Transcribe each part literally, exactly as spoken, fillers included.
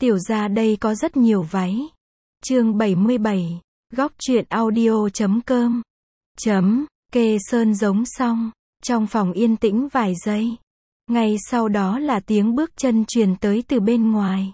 Tiểu gia đây có rất nhiều váy. Chương bảy mươi bảy, góc truyện audio chấm com. Chấm, kê sơn giống xong, trong phòng yên tĩnh vài giây. Ngay sau đó là tiếng bước chân truyền tới từ bên ngoài.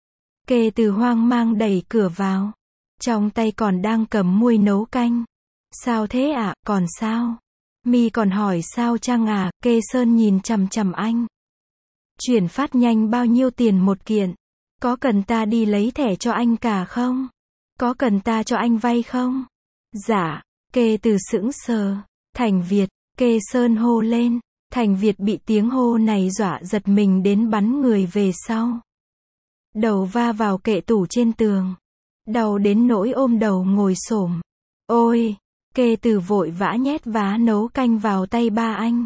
Kê từ hoang mang đẩy cửa vào. Trong tay còn đang cầm muôi nấu canh. Sao thế ạ, à? Còn sao? Mi còn hỏi sao chăng à? Kê sơn nhìn chằm chằm anh. Chuyển phát nhanh bao nhiêu tiền một kiện? Có cần ta đi lấy thẻ cho anh cả không? Có cần ta cho anh vay không? Dạ. Kê từ sững sờ. Thành Việt. Kê sơn hô lên. Thành Việt bị tiếng hô này dọa giật mình đến bắn người về sau. Đầu va vào kệ tủ trên tường. Đau đến nỗi ôm đầu ngồi xổm. Ôi! Kê từ vội vã nhét vá nấu canh vào tay ba anh.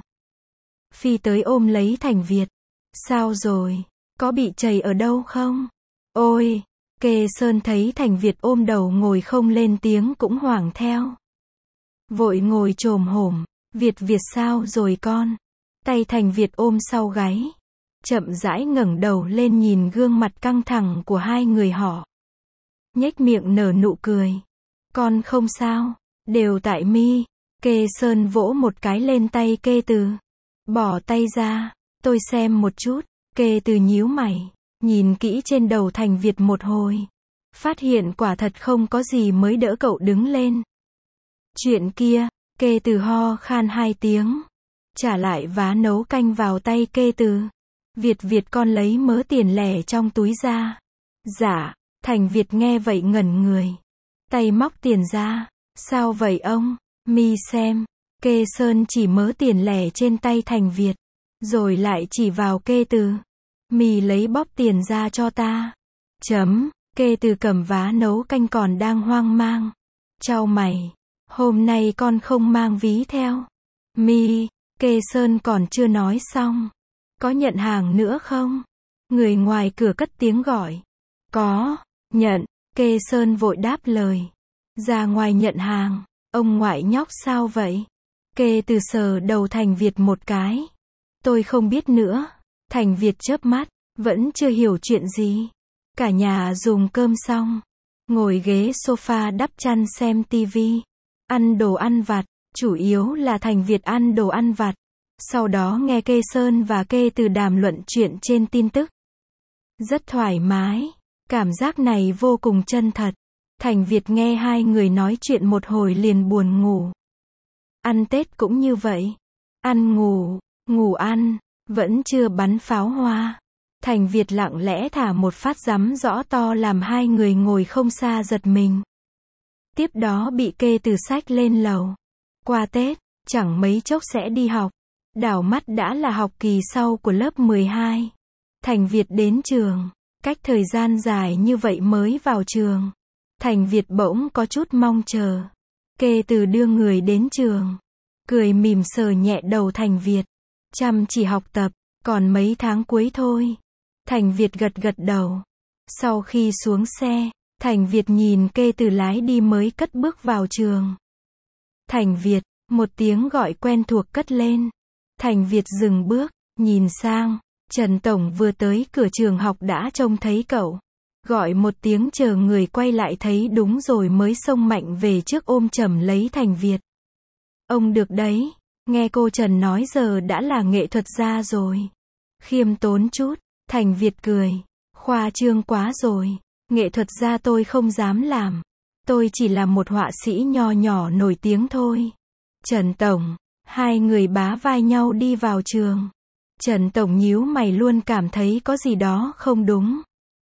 Phi tới ôm lấy Thành Việt. Sao rồi? Có bị trầy ở đâu không? Ôi! Kê sơn thấy Thành Việt ôm đầu ngồi không lên tiếng cũng hoảng theo. Vội ngồi chồm hổm. Việt Việt sao rồi con? Tay Thành Việt ôm sau gáy. Chậm rãi ngẩng đầu lên nhìn gương mặt căng thẳng của hai người họ. Nhếch miệng nở nụ cười. Con không sao. Đều tại Mi. Kê sơn vỗ một cái lên tay Kê từ. Bỏ tay ra. Tôi xem một chút. Kê từ nhíu mày. Nhìn kỹ trên đầu Thành Việt một hồi. Phát hiện quả thật không có gì mới đỡ cậu đứng lên. Chuyện kia. Kê từ ho khan hai tiếng. Trả lại vá nấu canh vào tay Kê từ. Việt Việt con lấy mớ tiền lẻ trong túi ra. Dạ. Thành Việt nghe vậy ngẩn người. Tay móc tiền ra. Sao vậy ông? Mi xem. Kê sơn chỉ mớ tiền lẻ trên tay Thành Việt. Rồi lại chỉ vào Kê từ. Mi lấy bóp tiền ra cho ta. Chấm. Kê từ cầm vá nấu canh còn đang hoang mang. Chau mày. Hôm nay con không mang ví theo. Mi. Kê sơn còn chưa nói xong. Có nhận hàng nữa không? Người ngoài cửa cất tiếng gọi. Có. Nhận. Kê sơn vội đáp lời. Ra ngoài nhận hàng. Ông ngoại nhóc sao vậy? Kê từ sờ đầu Thành Việt một cái. Tôi không biết nữa. Thành Việt chớp mắt. Vẫn chưa hiểu chuyện gì. Cả nhà dùng cơm xong. Ngồi ghế sofa đắp chăn xem tivi. Ăn đồ ăn vặt. Chủ yếu là Thành Việt ăn đồ ăn vặt. Sau đó nghe Kê sơn và Kê từ đàm luận chuyện trên tin tức. Rất thoải mái. Cảm giác này vô cùng chân thật. Thành Việt nghe hai người nói chuyện một hồi liền buồn ngủ. Ăn Tết cũng như vậy. Ăn ngủ, ngủ ăn, vẫn chưa bắn pháo hoa. Thành Việt lặng lẽ thả một phát rắm rõ to làm hai người ngồi không xa giật mình. Tiếp đó bị Kê từ xách lên lầu. Qua Tết, chẳng mấy chốc sẽ đi học. Đảo mắt đã là học kỳ sau của lớp mười hai. Thành Việt đến trường, cách thời gian dài như vậy mới vào trường. Thành Việt bỗng có chút mong chờ. Kê từ đưa người đến trường. Cười mỉm sờ nhẹ đầu Thành Việt. Chăm chỉ học tập, còn mấy tháng cuối thôi. Thành Việt gật gật đầu. Sau khi xuống xe, Thành Việt nhìn Kê từ lái đi mới cất bước vào trường. Thành Việt, một tiếng gọi quen thuộc cất lên. Thành Việt dừng bước, nhìn sang. Trần Tổng vừa tới cửa trường học đã trông thấy cậu. Gọi một tiếng chờ người quay lại thấy đúng rồi mới xông mạnh về trước ôm chầm lấy Thành Việt. Ông được đấy, nghe cô Trần nói giờ đã là nghệ thuật gia rồi. Khiêm tốn chút, Thành Việt cười. Khoa trương quá rồi, nghệ thuật gia tôi không dám làm. Tôi chỉ là một họa sĩ nho nhỏ nổi tiếng thôi. Trần Tổng, hai người bá vai nhau đi vào trường. Trần Tổng nhíu mày luôn cảm thấy có gì đó không đúng.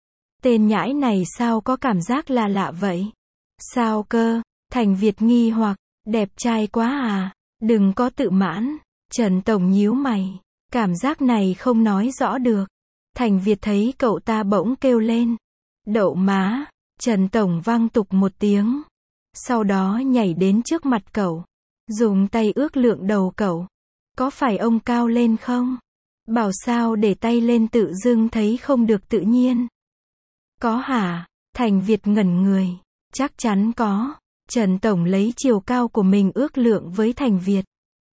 Tên nhãi này sao có cảm giác là lạ vậy? Sao cơ? Thành Việt nghi hoặc, đẹp trai quá à? Đừng có tự mãn. Trần Tổng nhíu mày, cảm giác này không nói rõ được. Thành Việt thấy cậu ta bỗng kêu lên. Đậu má. Trần Tổng vang tục một tiếng. Sau đó nhảy đến trước mặt cậu. Dùng tay ước lượng đầu cậu. Có phải ông cao lên không? Bảo sao để tay lên tự dưng thấy không được tự nhiên. Có hả? Thành Việt ngẩn người. Chắc chắn có. Trần Tổng lấy chiều cao của mình ước lượng với Thành Việt.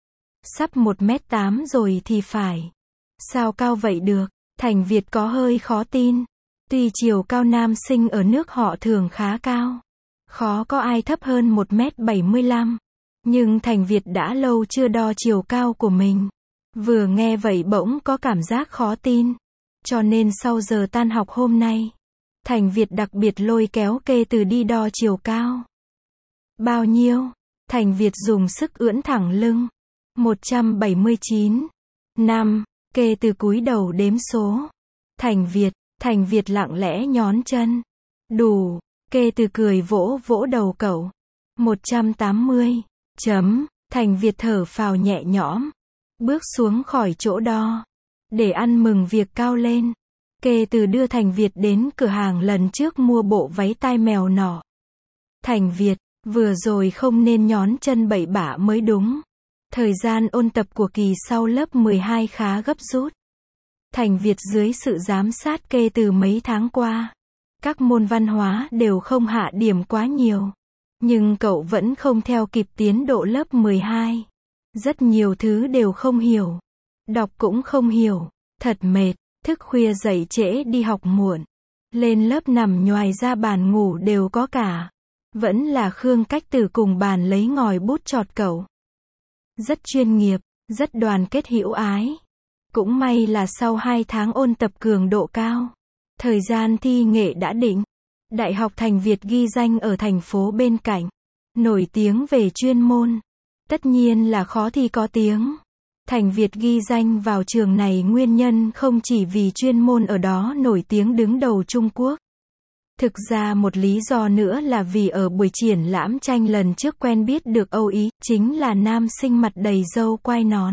Sắp một mét tám rồi thì phải. Sao cao vậy được? Thành Việt có hơi khó tin. Tuy chiều cao nam sinh ở nước họ thường khá cao, khó có ai thấp hơn một mét bảy mươi lăm, nhưng Thành Việt đã lâu chưa đo chiều cao của mình. Vừa nghe vậy bỗng có cảm giác khó tin. Cho nên sau giờ tan học hôm nay, Thành Việt đặc biệt lôi kéo Kê Từ đi đo chiều cao. Bao nhiêu? Thành Việt dùng sức ưỡn thẳng lưng. một trăm bảy mươi chín. Năm. Kê Từ cúi đầu đếm số. Thành Việt, Thành Việt lặng lẽ nhón chân. Đủ. Kê Từ cười vỗ vỗ đầu cậu. một trăm tám mươi. Chấm. Thành Việt thở phào nhẹ nhõm. Bước xuống khỏi chỗ đo. Để ăn mừng việc cao lên, Kê Từ đưa Thành Việt đến cửa hàng lần trước mua bộ váy tai mèo nọ. Thành Việt, vừa rồi không nên nhón chân bậy bạ mới đúng. Thời gian ôn tập của kỳ sau lớp mười hai khá gấp rút. Thành Việt dưới sự giám sát Kê Từ mấy tháng qua, các môn văn hóa đều không hạ điểm quá nhiều. Nhưng cậu vẫn không theo kịp tiến độ lớp mười hai. Rất nhiều thứ đều không hiểu. Đọc cũng không hiểu. Thật mệt. Thức khuya dậy trễ đi học muộn. Lên lớp nằm nhoài ra bàn ngủ đều có cả. Vẫn là Khương Cách Từ cùng bàn lấy ngòi bút chọt cậu. Rất chuyên nghiệp, rất đoàn kết hữu ái. Cũng may là sau hai tháng ôn tập cường độ cao, thời gian thi nghệ đã định. Đại học Thành Việt ghi danh ở thành phố bên cạnh. Nổi tiếng về chuyên môn. Tất nhiên là khó thi có tiếng. Thành Việt ghi danh vào trường này nguyên nhân không chỉ vì chuyên môn ở đó nổi tiếng đứng đầu Trung Quốc. Thực ra một lý do nữa là vì ở buổi triển lãm tranh lần trước quen biết được Âu Ý, chính là nam sinh mặt đầy râu quai nón.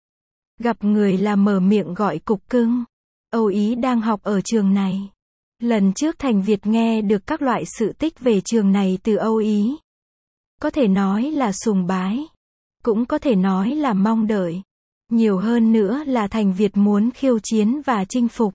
Gặp người là mở miệng gọi cục cưng. Âu Ý đang học ở trường này. Lần trước Thành Việt nghe được các loại sự tích về trường này từ Âu Ý. Có thể nói là sùng bái. Cũng có thể nói là mong đợi. Nhiều hơn nữa là Thành Việt muốn khiêu chiến và chinh phục.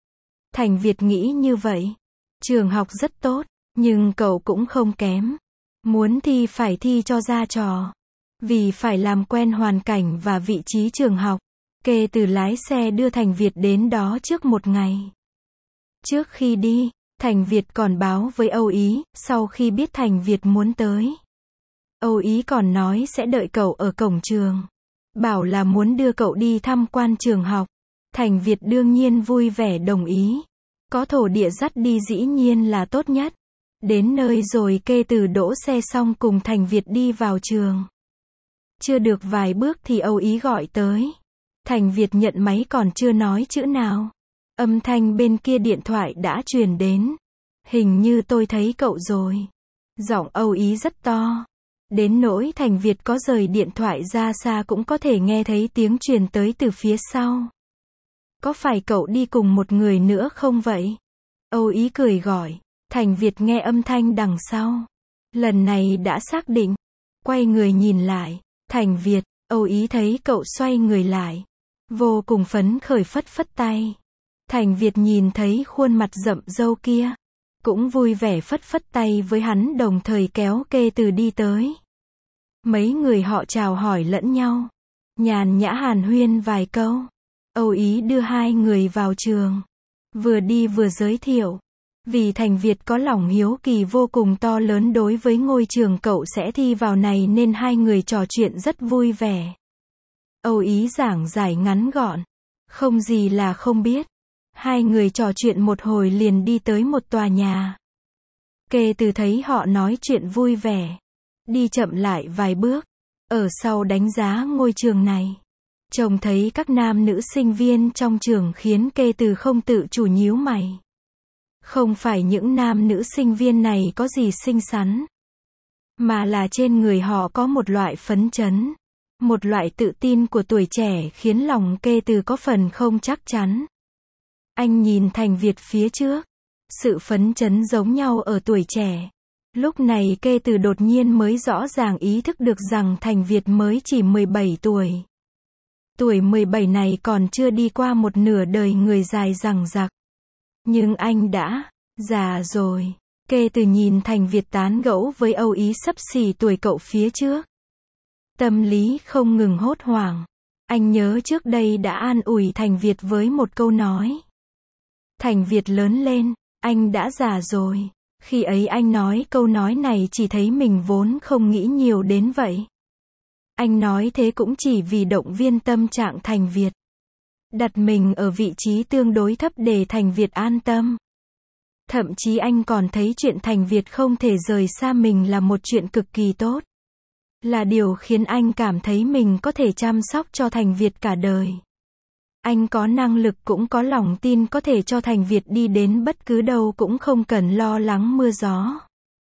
Thành Việt nghĩ như vậy. Trường học rất tốt, nhưng cậu cũng không kém. Muốn thi phải thi cho ra trò. Vì phải làm quen hoàn cảnh và vị trí trường học, Kê Từ lái xe đưa Thành Việt đến đó trước một ngày. Trước khi đi, Thành Việt còn báo với Âu Ý, sau khi biết Thành Việt muốn tới. Âu Ý còn nói sẽ đợi cậu ở cổng trường. Bảo là muốn đưa cậu đi tham quan trường học. Thành Việt đương nhiên vui vẻ đồng ý. Có thổ địa dắt đi dĩ nhiên là tốt nhất. Đến nơi rồi Kê Từ đỗ xe xong cùng Thành Việt đi vào trường. Chưa được vài bước thì Âu Ý gọi tới. Thành Việt nhận máy còn chưa nói chữ nào. Âm thanh bên kia điện thoại đã truyền đến. Hình như tôi thấy cậu rồi. Giọng Âu Ý rất to. Đến nỗi Thành Việt có rời điện thoại ra xa cũng có thể nghe thấy tiếng truyền tới từ phía sau. Có phải cậu đi cùng một người nữa không vậy? Âu Ý cười gọi. Thành Việt nghe âm thanh đằng sau. Lần này đã xác định. Quay người nhìn lại. Thành Việt, Âu Ý thấy cậu xoay người lại. Vô cùng phấn khởi phất phất tay. Thành Việt nhìn thấy khuôn mặt rậm râu kia. Cũng vui vẻ phất phất tay với hắn đồng thời kéo Kê Từ đi tới. Mấy người họ chào hỏi lẫn nhau. Nhàn nhã hàn huyên vài câu. Âu Ý đưa hai người vào trường. Vừa đi vừa giới thiệu. Vì Thành Việt có lòng hiếu kỳ vô cùng to lớn đối với ngôi trường cậu sẽ thi vào này nên hai người trò chuyện rất vui vẻ. Âu Ý giảng giải ngắn gọn. Không gì là không biết. Hai người trò chuyện một hồi liền đi tới một tòa nhà. Kê Từ thấy họ nói chuyện vui vẻ. Đi chậm lại vài bước. Ở sau đánh giá ngôi trường này. Trông thấy các nam nữ sinh viên trong trường khiến Kê Từ không tự chủ nhíu mày. Không phải những nam nữ sinh viên này có gì xinh xắn. Mà là trên người họ có một loại phấn chấn. Một loại tự tin của tuổi trẻ khiến lòng Kê Từ có phần không chắc chắn. Anh nhìn Thành Việt phía trước. Sự phấn chấn giống nhau ở tuổi trẻ. Lúc này Kê Từ đột nhiên mới rõ ràng ý thức được rằng Thành Việt mới chỉ mười bảy tuổi. Tuổi mười bảy này còn chưa đi qua một nửa đời người dài dằng dặc. Nhưng anh đã già rồi. Kê Từ nhìn Thành Việt tán gẫu với Âu Ý xấp xỉ tuổi cậu phía trước. Tâm lý không ngừng hốt hoảng. Anh nhớ trước đây đã an ủi Thành Việt với một câu nói. Thành Việt lớn lên, Anh đã già rồi. Khi ấy anh nói câu nói này chỉ thấy mình vốn không nghĩ nhiều đến vậy. Anh nói thế cũng chỉ vì động viên tâm trạng Thành Việt. Đặt mình ở vị trí tương đối thấp để Thành Việt an tâm. Thậm chí anh còn thấy chuyện Thành Việt không thể rời xa mình là một chuyện cực kỳ tốt. Là điều khiến anh cảm thấy mình có thể chăm sóc cho Thành Việt cả đời. Anh có năng lực cũng có lòng tin có thể cho Thành Việt đi đến bất cứ đâu cũng không cần lo lắng mưa gió.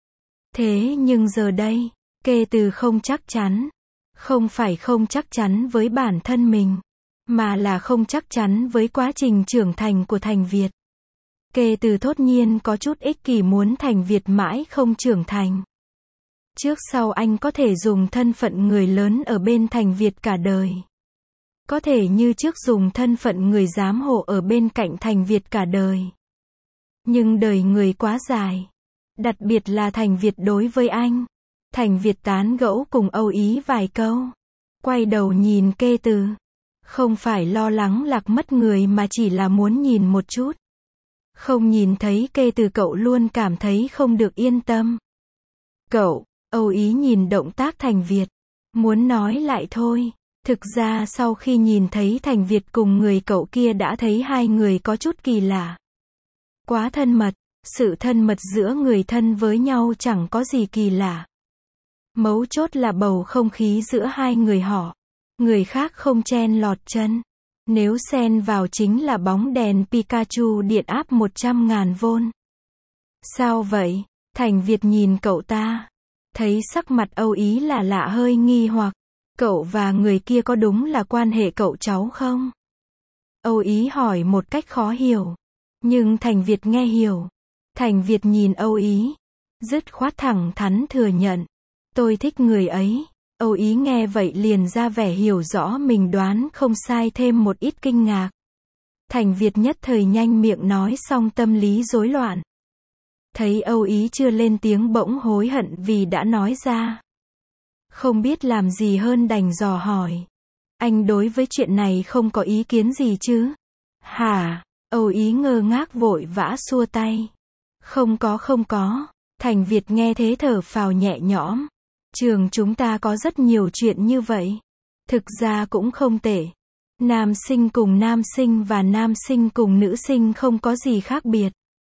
Thế nhưng giờ đây, kê từ không chắc chắn. Không phải không chắc chắn với bản thân mình, mà là không chắc chắn với quá trình trưởng thành của Thành Việt. Kê từ thốt nhiên có chút ích kỷ muốn Thành Việt mãi không trưởng thành. Trước sau anh có thể dùng thân phận người lớn ở bên Thành Việt cả đời. Có thể như trước dùng thân phận người giám hộ ở bên cạnh Thành Việt cả đời. Nhưng đời người quá dài. Đặc biệt là Thành Việt đối với anh. Thành Việt tán gẫu cùng Âu Ý vài câu. Quay đầu nhìn kê từ. Không phải lo lắng lạc mất người mà chỉ là muốn nhìn một chút. Không nhìn thấy kê từ cậu luôn cảm thấy không được yên tâm. Cậu, Âu Ý nhìn động tác Thành Việt. Muốn nói lại thôi. Thực ra sau khi nhìn thấy Thành Việt cùng người cậu kia đã thấy hai người có chút kỳ lạ. Quá thân mật. Sự thân mật giữa người thân với nhau chẳng có gì kỳ lạ. Mấu chốt là bầu không khí giữa hai người họ. Người khác không chen lọt chân. Nếu xen vào chính là bóng đèn Pikachu điện áp một trăm nghìn vôn. Sao vậy? Thành Việt nhìn cậu ta. Thấy sắc mặt Âu Ý là lạ hơi nghi hoặc. Cậu và người kia có đúng là quan hệ cậu cháu không? Âu Ý hỏi một cách khó hiểu. Nhưng Thành Việt nghe hiểu. Thành Việt nhìn Âu Ý. Dứt khoát thẳng thắn thừa nhận. Tôi thích người ấy. Âu Ý nghe vậy liền ra vẻ hiểu rõ mình đoán không sai thêm một ít kinh ngạc. Thành Việt nhất thời nhanh miệng nói xong tâm lý rối loạn. Thấy Âu Ý chưa lên tiếng bỗng hối hận vì đã nói ra. Không biết làm gì hơn đành dò hỏi. Anh đối với chuyện này không có ý kiến gì chứ? Hả? Âu Ý ngơ ngác vội vã xua tay. Không có không có. Thành Việt nghe thế thở phào nhẹ nhõm. Trường chúng ta có rất nhiều chuyện như vậy. Thực ra cũng không tệ. Nam sinh cùng nam sinh và nam sinh cùng nữ sinh không có gì khác biệt.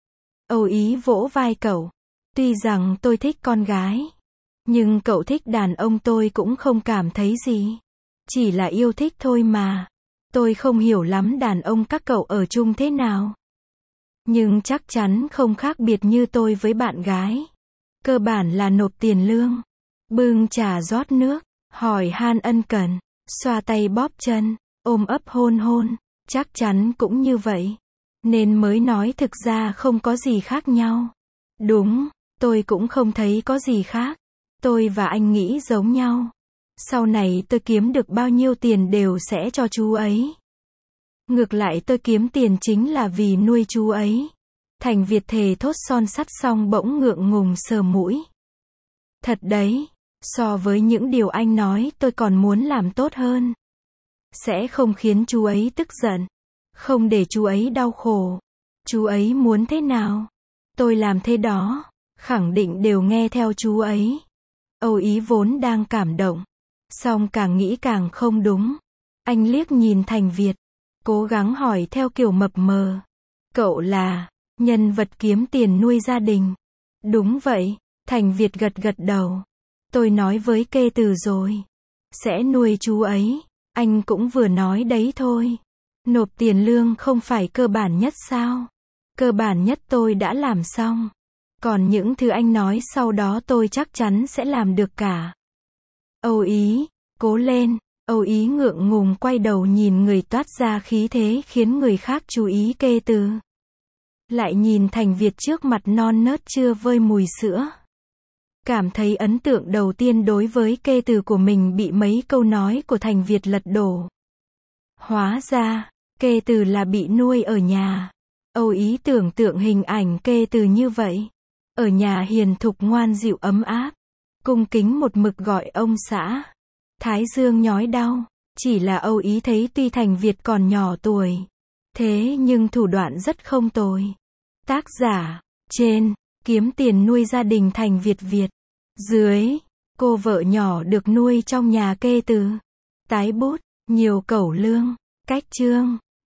Âu Ý vỗ vai cậu. Tuy rằng tôi thích con gái. Nhưng cậu thích đàn ông tôi cũng không cảm thấy gì. Chỉ là yêu thích thôi mà. Tôi không hiểu lắm đàn ông các cậu ở chung thế nào. Nhưng chắc chắn không khác biệt như tôi với bạn gái. Cơ bản là nộp tiền lương. Bưng trà rót nước. Hỏi han ân cần. Xoa tay bóp chân. Ôm ấp hôn hôn. Chắc chắn cũng như vậy. Nên mới nói thực ra không có gì khác nhau. Đúng, tôi cũng không thấy có gì khác. Tôi và anh nghĩ giống nhau. Sau này tôi kiếm được bao nhiêu tiền đều sẽ cho chú ấy. Ngược lại tôi kiếm tiền chính là vì nuôi chú ấy. Thành Việt thề thốt son sắt xong bỗng ngượng ngùng sờ mũi. Thật đấy, so với những điều anh nói tôi còn muốn làm tốt hơn. Sẽ không khiến chú ấy tức giận. Không để chú ấy đau khổ. Chú ấy muốn thế nào? Tôi làm thế đó. Khẳng định đều nghe theo chú ấy. Âu Ý vốn đang cảm động. Song càng nghĩ càng không đúng. Anh liếc nhìn Thành Việt. Cố gắng hỏi theo kiểu mập mờ. Cậu là nhân vật kiếm tiền nuôi gia đình. Đúng vậy. Thành Việt gật gật đầu. Tôi nói với kê từ rồi. Sẽ nuôi chú ấy. Anh cũng vừa nói đấy thôi. Nộp tiền lương không phải cơ bản nhất sao? Cơ bản nhất tôi đã làm xong. Còn những thứ anh nói sau đó tôi chắc chắn sẽ làm được cả. Âu Ý, cố lên. Âu Ý ngượng ngùng quay đầu nhìn người toát ra khí thế khiến người khác chú ý kê từ. Lại nhìn Thành Việt trước mặt non nớt chưa vơi mùi sữa. Cảm thấy ấn tượng đầu tiên đối với kê từ của mình bị mấy câu nói của Thành Việt lật đổ. Hóa ra, kê từ là bị nuôi ở nhà. Âu Ý tưởng tượng hình ảnh kê từ như vậy. Ở nhà hiền thục ngoan dịu ấm áp. Cung kính một mực gọi ông xã. Thái dương nhói đau. Chỉ là Âu Ý thấy tuy Thành Việt còn nhỏ tuổi. Thế nhưng thủ đoạn rất không tồi. Tác giả, trên, kiếm tiền nuôi gia đình thành Việt Việt. Dưới, cô vợ nhỏ được nuôi trong nhà kê từ. Tái bút, nhiều cẩu lương. Cách chương.